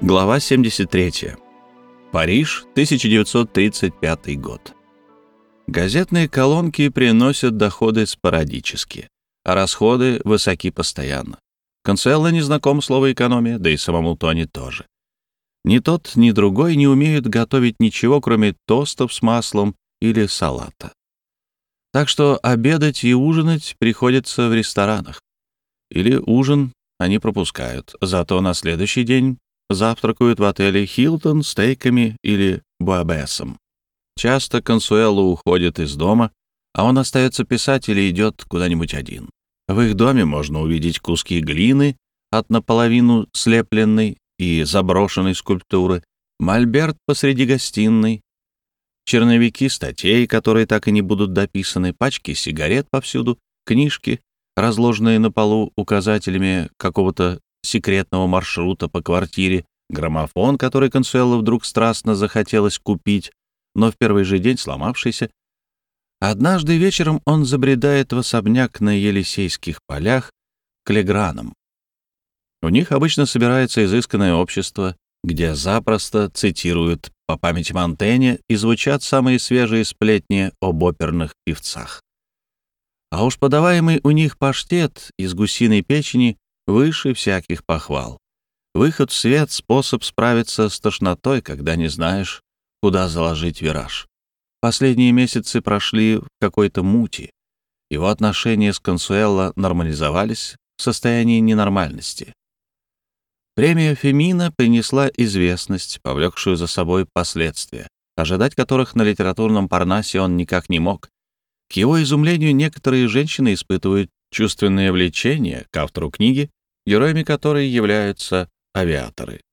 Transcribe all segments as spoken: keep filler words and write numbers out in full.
Глава семьдесят три. Париж, тысяча девятьсот тридцать пятый год. Газетные колонки приносят доходы спорадически, а расходы высоки постоянно. Консуэло не знаком слово «экономия», да и самому Тони тоже. Ни тот, ни другой не умеют готовить ничего, кроме тостов с маслом или салата. Так что обедать и ужинать приходится в ресторанах. Или ужин они пропускают, зато на следующий день завтракают в отеле «Хилтон» стейками или буабесом. Часто Консуэло уходит из дома, а он остается писать или идет куда-нибудь один. В их доме можно увидеть куски глины от наполовину слепленной и заброшенной скульптуры, мольберт посреди гостиной, черновики статей, которые так и не будут дописаны, пачки сигарет повсюду, книжки, разложенные на полу указателями какого-то секретного маршрута по квартире, граммофон, который Консуэло вдруг страстно захотелось купить, но в первый же день сломавшийся. Однажды вечером он забредает в особняк на Елисейских полях к Легранам. У них обычно собирается изысканное общество, где запросто цитируют по памяти Монтэня и звучат самые свежие сплетни об оперных певцах. А уж подаваемый у них паштет из гусиной печени выше всяких похвал. Выход в свет — способ справиться с тошнотой, когда не знаешь, куда заложить вираж. Последние месяцы прошли в какой-то мути. Его отношения с Консуэло нормализовались в состоянии ненормальности. Премия Фемина принесла известность, повлекшую за собой последствия, ожидать которых на литературном Парнасе он никак не мог. К его изумлению, некоторые женщины испытывают чувственное влечение к автору книги, героями которой являются авиаторы.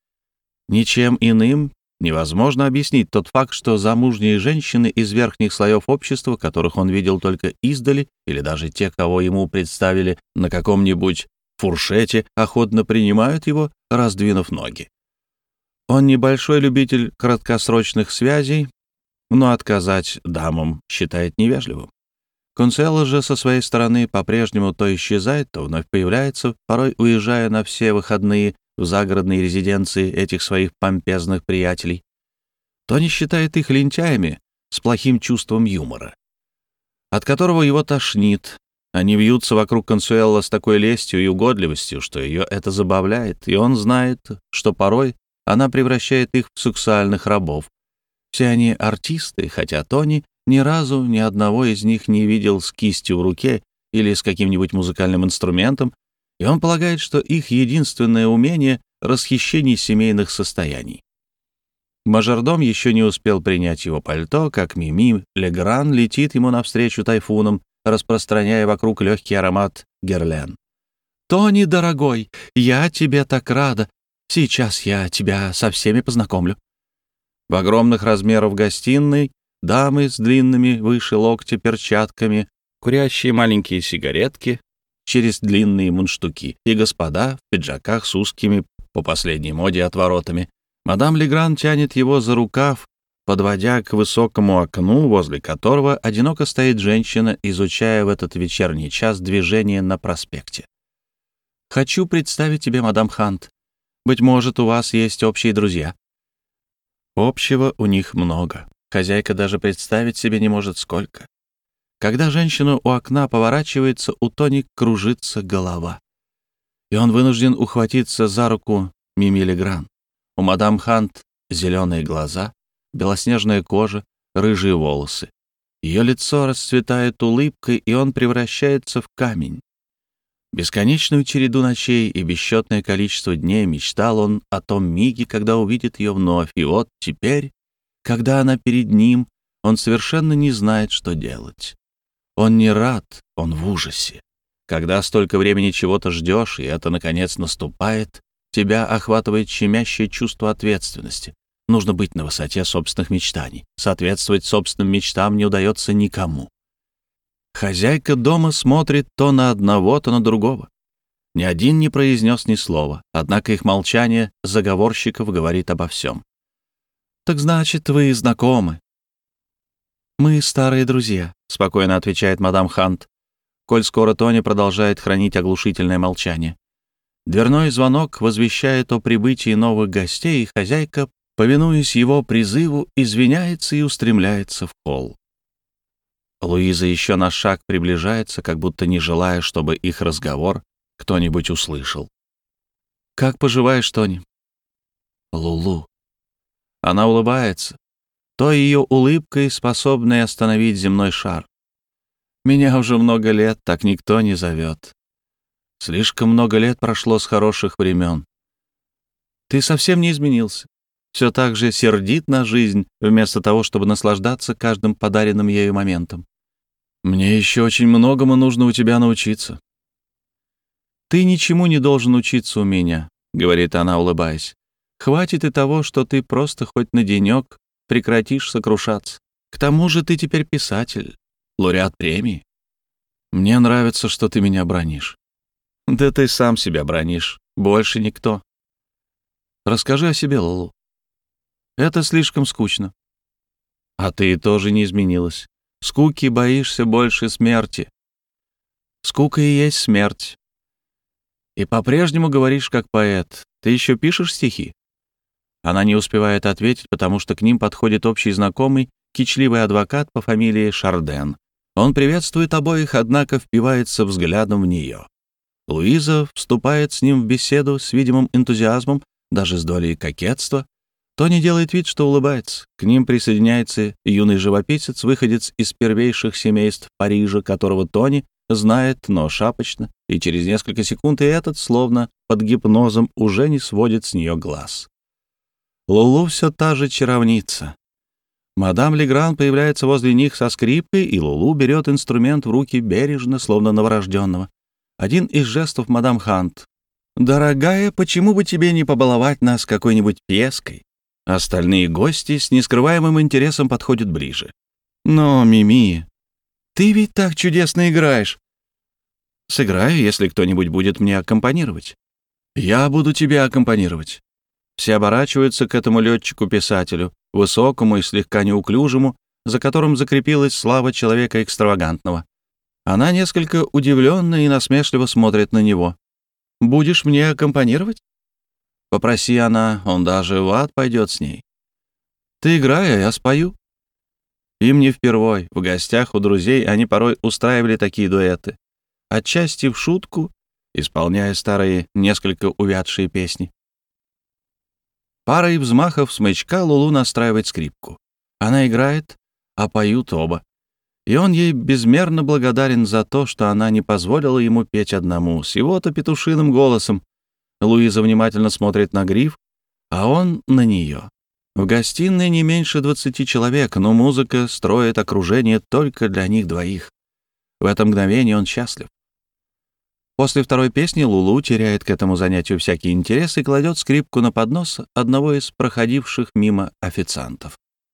Ничем иным невозможно объяснить тот факт, что замужние женщины из верхних слоев общества, которых он видел только издали, или даже те, кого ему представили на каком-нибудь фуршете, охотно принимают его, раздвинув ноги. Он небольшой любитель краткосрочных связей, но отказать дамам считает невежливым. Консуэло же со своей стороны по-прежнему то исчезает, то вновь появляется, порой уезжая на все выходные в загородные резиденции этих своих помпезных приятелей. Тони считает их лентяями с плохим чувством юмора, от которого его тошнит. Они вьются вокруг Консуэло с такой лестью и угодливостью, что ее это забавляет, и он знает, что порой она превращает их в сексуальных рабов. Все они артисты, хотя Тони ни разу ни одного из них не видел с кистью в руке или с каким-нибудь музыкальным инструментом, и он полагает, что их единственное умение — расхищение семейных состояний. Мажордом еще не успел принять его пальто, как Мими Легран летит ему навстречу тайфуном, распространяя вокруг легкий аромат герлен. «Тони, дорогой, я тебе так рада! Сейчас я тебя со всеми познакомлю». В огромных размерах гостиной дамы с длинными выше локтя перчатками, курящие маленькие сигаретки через длинные мундштуки, и господа в пиджаках с узкими, по последней моде, отворотами. Мадам Легран тянет его за рукав, подводя к высокому окну, возле которого одиноко стоит женщина, изучая в этот вечерний час движение на проспекте. «Хочу представить тебе мадам Хант. Быть может, у вас есть общие друзья». Общего у них много. Хозяйка даже представить себе не может, сколько. Когда женщина у окна поворачивается, у Тони кружится голова. И он вынужден ухватиться за руку Мими Легран. У мадам Хант зеленые глаза, белоснежная кожа, рыжие волосы. Ее лицо расцветает улыбкой, и он превращается в камень. Бесконечную череду ночей и бесчетное количество дней мечтал он о том миге, когда увидит ее вновь, и вот теперь, когда она перед ним, он совершенно не знает, что делать. Он не рад, он в ужасе. Когда столько времени чего-то ждешь, и это, наконец, наступает, тебя охватывает щемящее чувство ответственности. Нужно быть на высоте собственных мечтаний. Соответствовать собственным мечтам не удается никому. Хозяйка дома смотрит то на одного, то на другого. Ни один не произнес ни слова, однако их молчание заговорщиков говорит обо всем. «Так значит, вы знакомы?» «Мы старые друзья», — спокойно отвечает мадам Хант, коль скоро Тони продолжает хранить оглушительное молчание. Дверной звонок возвещает о прибытии новых гостей, и хозяйка, повинуясь его призыву, извиняется и устремляется в холл. Луиза еще на шаг приближается, как будто не желая, чтобы их разговор кто-нибудь услышал. «Как поживаешь, Тони?» «Лулу». Она улыбается, той ее улыбкой, способной остановить земной шар. «Меня уже много лет так никто не зовет. Слишком много лет прошло с хороших времен. Ты совсем не изменился. Все так же сердит на жизнь, вместо того, чтобы наслаждаться каждым подаренным ею моментом. Мне еще очень многому нужно у тебя научиться». «Ты ничему не должен учиться у меня», — говорит она, улыбаясь. «Хватит и того, что ты просто хоть на денек прекратишь сокрушаться. К тому же ты теперь писатель, лауреат премии. Мне нравится, что ты меня бранишь». «Да ты сам себя бранишь, больше никто. Расскажи о себе, Лулу. Это слишком скучно». «А ты тоже не изменилась. Скуки боишься больше смерти». «Скука и есть смерть. И по-прежнему говоришь как поэт. Ты еще пишешь стихи?» Она не успевает ответить, потому что к ним подходит общий знакомый, кичливый адвокат по фамилии Шарден. Он приветствует обоих, однако впивается взглядом в нее. Луиза вступает с ним в беседу с видимым энтузиазмом, даже с долей кокетства. Тони делает вид, что улыбается. К ним присоединяется юный живописец, выходец из первейших семейств Парижа, которого Тони знает, но шапочно, и через несколько секунд и этот, словно под гипнозом, уже не сводит с нее глаз. Лулу все та же чаровница. Мадам Легран появляется возле них со скрипкой, и Лулу берет инструмент в руки бережно, словно новорожденного. Один из жестов мадам Хант. «Дорогая, почему бы тебе не побаловать нас какой-нибудь пьеской?» Остальные гости с нескрываемым интересом подходят ближе. «Но, Мими, ты ведь так чудесно играешь!» «Сыграю, если кто-нибудь будет мне аккомпанировать». «Я буду тебе аккомпанировать». Все оборачиваются к этому летчику-писателю, высокому и слегка неуклюжему, за которым закрепилась слава человека экстравагантного. Она несколько удивленно и насмешливо смотрит на него. «Будешь мне аккомпанировать?» Попроси она, он даже в ад пойдет с ней. «Ты играй, а я спою». Им не впервой. В гостях у друзей они порой устраивали такие дуэты. Отчасти в шутку, исполняя старые, несколько увядшие песни. Парой взмахов смычка Лулу настраивает скрипку. Она играет, а поют оба. И он ей безмерно благодарен за то, что она не позволила ему петь одному, с его-то петушиным голосом. Луиза внимательно смотрит на гриф, а он на нее. В гостиной не меньше двадцати человек, но музыка строит окружение только для них двоих. В это мгновение он счастлив. После второй песни Лулу теряет к этому занятию всякий интерес и кладет скрипку на поднос одного из проходивших мимо официантов.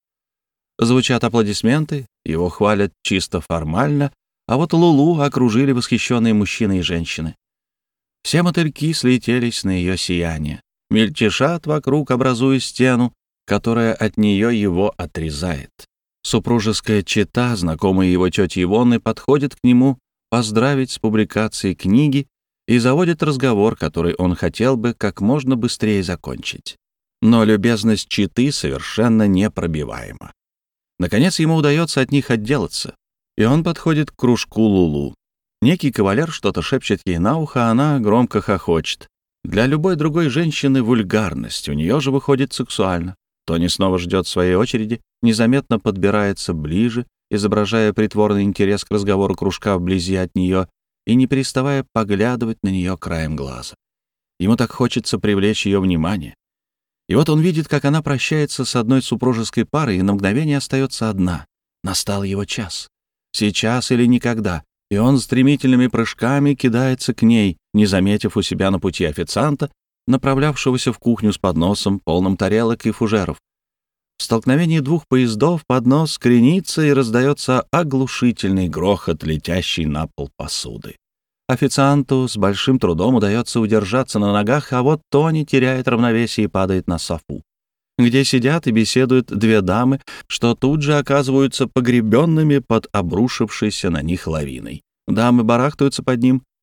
Звучат аплодисменты, его хвалят чисто формально, а вот Лулу окружили восхищенные мужчины и женщины. Все мотыльки слетелись на ее сияние, мельтешат вокруг, образуя стену, которая от нее его отрезает. Супружеская чета, знакомая его тети Ивонны, подходит к нему поздравить с публикацией книги и заводит разговор, который он хотел бы как можно быстрее закончить. Но любезность четы совершенно непробиваема. Наконец ему удается от них отделаться, и он подходит к кружку Лулу. Некий кавалер что-то шепчет ей на ухо, а она громко хохочет. Для любой другой женщины вульгарность, у нее же выходит сексуально. Тони снова ждет своей очереди, незаметно подбирается ближе, изображая притворный интерес к разговору кружка вблизи от нее и не переставая поглядывать на нее краем глаза. Ему так хочется привлечь ее внимание. И вот он видит, как она прощается с одной супружеской парой и на мгновение остается одна. Настал его час. Сейчас или никогда. И он стремительными прыжками кидается к ней, не заметив у себя на пути официанта, направлявшегося в кухню с подносом, полным тарелок и фужеров. В столкновении двух поездов поднос кренится и раздается оглушительный грохот, летящий на пол посуды. Официанту с большим трудом удается удержаться на ногах, а вот Тони теряет равновесие и падает на софу, где сидят и беседуют две дамы, что тут же оказываются погребенными под обрушившейся на них лавиной. Дамы барахтаются под ним,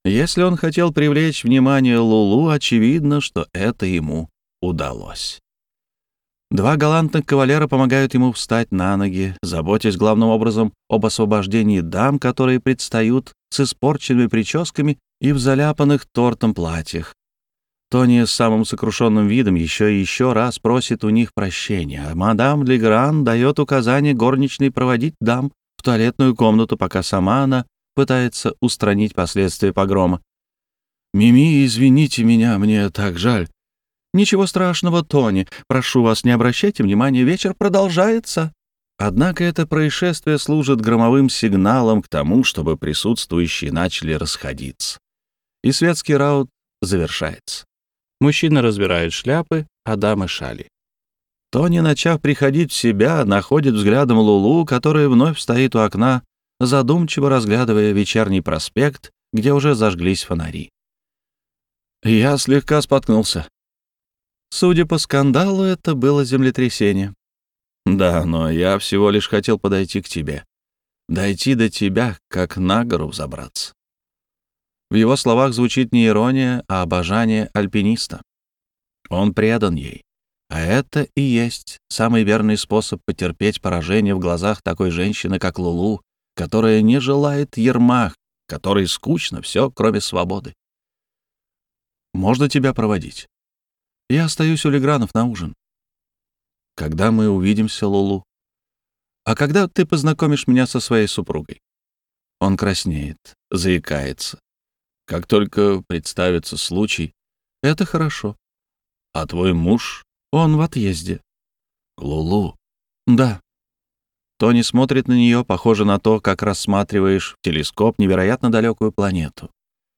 Если он хотел привлечь внимание Лулу, очевидно, что это ему удалось. Два галантных кавалера помогают ему встать на ноги, заботясь главным образом об освобождении дам, которые предстают с испорченными прическами и в заляпанных тортом платьях. Тони с самым сокрушенным видом еще и еще раз просит у них прощения, а мадам Легран дает указание горничной проводить дам в туалетную комнату, пока сама она пытается устранить последствия погрома. «Мими, извините меня, мне так жаль». «Ничего страшного, Тони. Прошу вас, не обращайте внимания, вечер продолжается». Однако это происшествие служит громовым сигналом к тому, чтобы присутствующие начали расходиться. И светский раут завершается. Мужчины разбирают шляпы, а дамы — шали. Тони, начав приходить в себя, находит взглядом Лулу, которая вновь стоит у окна, задумчиво разглядывая вечерний проспект, где уже зажглись фонари. Я слегка споткнулся. Судя по скандалу, это было землетрясение. Да, но я всего лишь хотел подойти к тебе. Дойти до тебя, как на гору взобраться. В его словах звучит не ирония, а обожание альпиниста. Он предан ей. А это и есть самый верный способ потерпеть поражение в глазах такой женщины, как Лулу, которая не желает ярма, которой скучно все, кроме свободы. Можно тебя проводить? Я остаюсь у Легранов на ужин. Когда мы увидимся, Лулу? А когда ты познакомишь меня со своей супругой? Он краснеет, заикается. Как только представится случай, это хорошо. А твой муж, он в отъезде. Лулу? Да. Тони смотрит на нее, похоже на то, как рассматриваешь в телескоп невероятно далекую планету.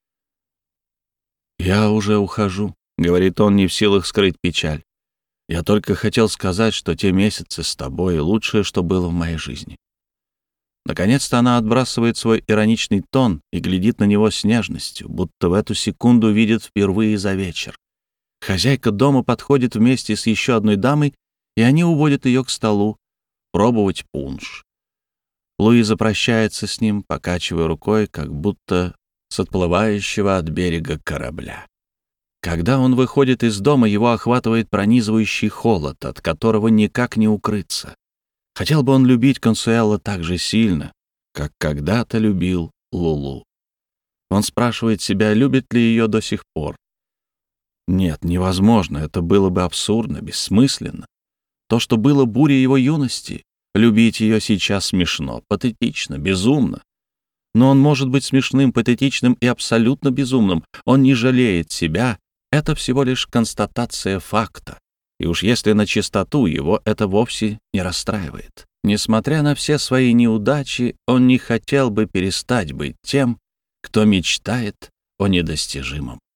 «Я уже ухожу», — говорит он, не в силах скрыть печаль. «Я только хотел сказать, что те месяцы с тобой — лучшее, что было в моей жизни». Наконец-то она отбрасывает свой ироничный тон и глядит на него с нежностью, будто в эту секунду видит впервые за вечер. Хозяйка дома подходит вместе с еще одной дамой, и они уводят ее к столу пробовать пунш. Луиза прощается с ним, покачивая рукой, как будто с отплывающего от берега корабля. Когда он выходит из дома, его охватывает пронизывающий холод, от которого никак не укрыться. Хотел бы он любить Консуэло так же сильно, как когда-то любил Лулу. Он спрашивает себя, любит ли ее до сих пор. Нет, невозможно, это было бы абсурдно, бессмысленно. То, что было бурей его юности, любить ее сейчас смешно, патетично, безумно. Но он может быть смешным, патетичным и абсолютно безумным. Он не жалеет себя, это всего лишь констатация факта. И уж если на чистоту, его это вовсе не расстраивает. Несмотря на все свои неудачи, он не хотел бы перестать быть тем, кто мечтает о недостижимом.